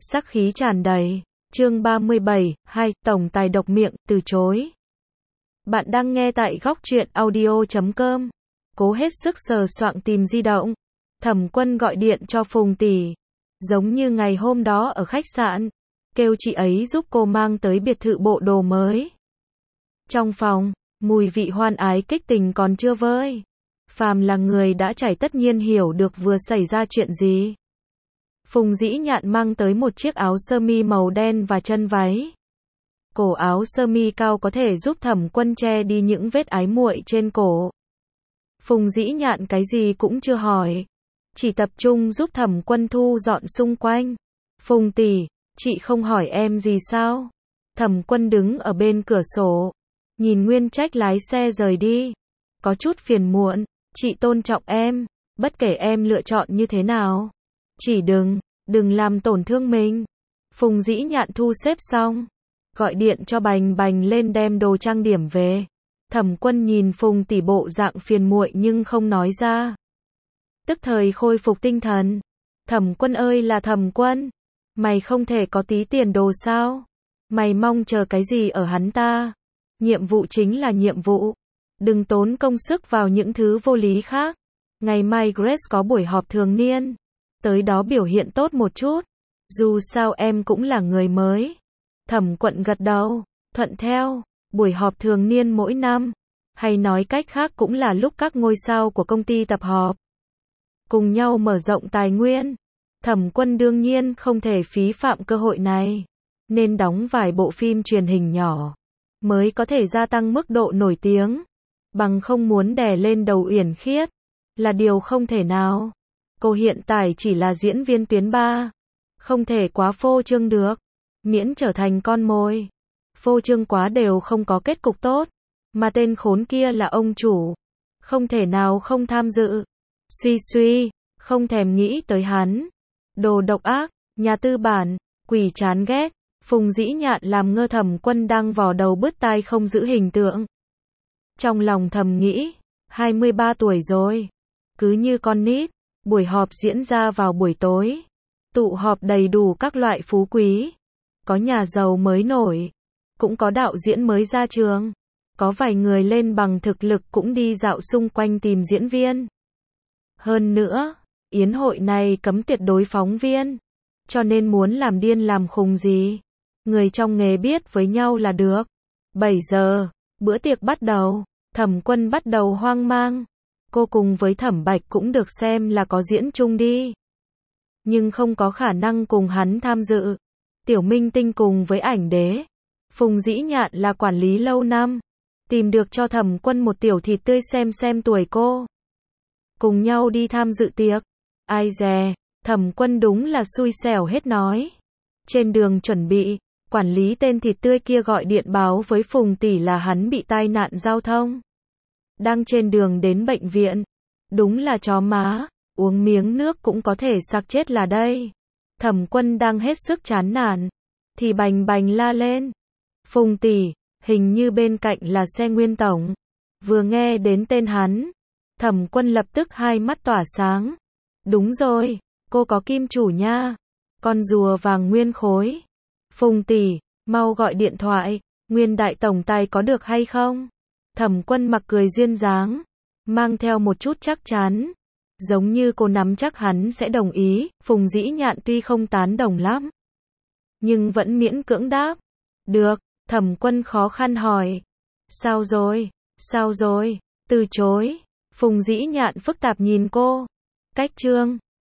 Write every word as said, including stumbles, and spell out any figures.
sắc khí tràn đầy. Chương ba mươi bảy, hai, tổng tài độc miệng, từ chối. Bạn đang nghe tại góc truyện audio chấm com. Cố hết sức sờ soạng tìm di động. Thẩm Quân gọi điện cho Phùng tỷ, giống như ngày hôm đó ở khách sạn, kêu chị ấy giúp cô mang tới biệt thự bộ đồ mới. Trong phòng, mùi vị hoan ái kích tình còn chưa vơi. Phàm là người đã trải tất nhiên hiểu được vừa xảy ra chuyện gì. Phùng Dĩ Nhạn mang tới một chiếc áo sơ mi màu đen và chân váy. Cổ áo sơ mi cao có thể giúp Thẩm Quân che đi những vết ái muội trên cổ. Phùng Dĩ Nhạn cái gì cũng chưa hỏi, chỉ tập trung giúp Thẩm Quân thu dọn xung quanh. Phùng tỷ, chị không hỏi em gì sao? Thẩm Quân đứng ở bên cửa sổ, nhìn Nguyên Trách lái xe rời đi, có chút phiền muộn. Chị tôn trọng em, bất kể em lựa chọn như thế nào. Chỉ đừng, đừng làm tổn thương mình. Phùng Dĩ Nhạn thu xếp xong, gọi điện cho Bành Bành lên đem đồ trang điểm về. Thẩm Quân nhìn Phùng tỷ bộ dạng phiền muội nhưng không nói ra. Tức thời khôi phục tinh thần. Thẩm Quân ơi là Thẩm Quân, mày không thể có tí tiền đồ sao? Mày mong chờ cái gì ở hắn ta? Nhiệm vụ chính là nhiệm vụ. Đừng tốn công sức vào những thứ vô lý khác. Ngày mai Grace có buổi họp thường niên. Tới đó biểu hiện tốt một chút. Dù sao em cũng là người mới. Thẩm Quân gật đầu, thuận theo. Buổi họp thường niên mỗi năm, hay nói cách khác cũng là lúc các ngôi sao của công ty tập họp, cùng nhau mở rộng tài nguyên. Thẩm Quân đương nhiên không thể phí phạm cơ hội này, nên đóng vài bộ phim truyền hình nhỏ, mới có thể gia tăng mức độ nổi tiếng. Bằng không muốn đè lên đầu Uyển Khiết, là điều không thể nào. Cô hiện tại chỉ là diễn viên tuyến ba, không thể quá phô trương được, miễn trở thành con mồi. Phô trương quá đều không có kết cục tốt, mà tên khốn kia là ông chủ, không thể nào không tham dự. Suy suy, không thèm nghĩ tới hắn. Đồ độc ác, nhà tư bản, quỷ chán ghét. Phùng Dĩ Nhạn làm ngơ Thẩm Quân đang vò đầu bứt tai không giữ hình tượng. Trong lòng thầm nghĩ, hai mươi ba tuổi rồi, cứ như con nít. Buổi họp diễn ra vào buổi tối, tụ họp đầy đủ các loại phú quý, có nhà giàu mới nổi, cũng có đạo diễn mới ra trường, có vài người lên bằng thực lực cũng đi dạo xung quanh tìm diễn viên. Hơn nữa, yến hội này cấm tuyệt đối phóng viên, cho nên muốn làm điên làm khùng gì, người trong nghề biết với nhau là được. bảy giờ, bữa tiệc bắt đầu. Thẩm Quân bắt đầu hoang mang. Cô cùng với Thẩm Bạch cũng được xem là có diễn chung đi, nhưng không có khả năng cùng hắn tham dự. Tiểu Minh Tinh cùng với Ảnh Đế, Phùng Dĩ Nhạn là quản lý lâu năm, tìm được cho Thẩm Quân một tiểu thịt tươi xem xem tuổi cô, cùng nhau đi tham dự tiệc. Ai dè, Thẩm Quân đúng là xui xẻo hết nói. Trên đường chuẩn bị, quản lý tên thịt tươi kia gọi điện báo với Phùng tỷ là hắn bị tai nạn giao thông, đang trên đường đến bệnh viện. Đúng là chó má, uống miếng nước cũng có thể sặc chết là đây. Thẩm Quân đang hết sức chán nản, thì Bành Bành la lên. Phùng tỷ, hình như bên cạnh là xe Nguyên tổng. Vừa nghe đến tên hắn, Thẩm Quân lập tức hai mắt tỏa sáng. Đúng rồi, cô có kim chủ nha, con rùa vàng Nguyên khối. Phùng tỷ, mau gọi điện thoại, Nguyên đại tổng tài có được hay không? Thẩm Quân mặc cười duyên dáng, mang theo một chút chắc chắn, giống như cô nắm chắc hắn sẽ đồng ý. Phùng Dĩ Nhạn tuy không tán đồng lắm, nhưng vẫn miễn cưỡng đáp. Được. Thẩm Quân khó khăn hỏi. Sao rồi? Sao rồi? Từ chối. Phùng Dĩ Nhạn phức tạp nhìn cô. Cách chương.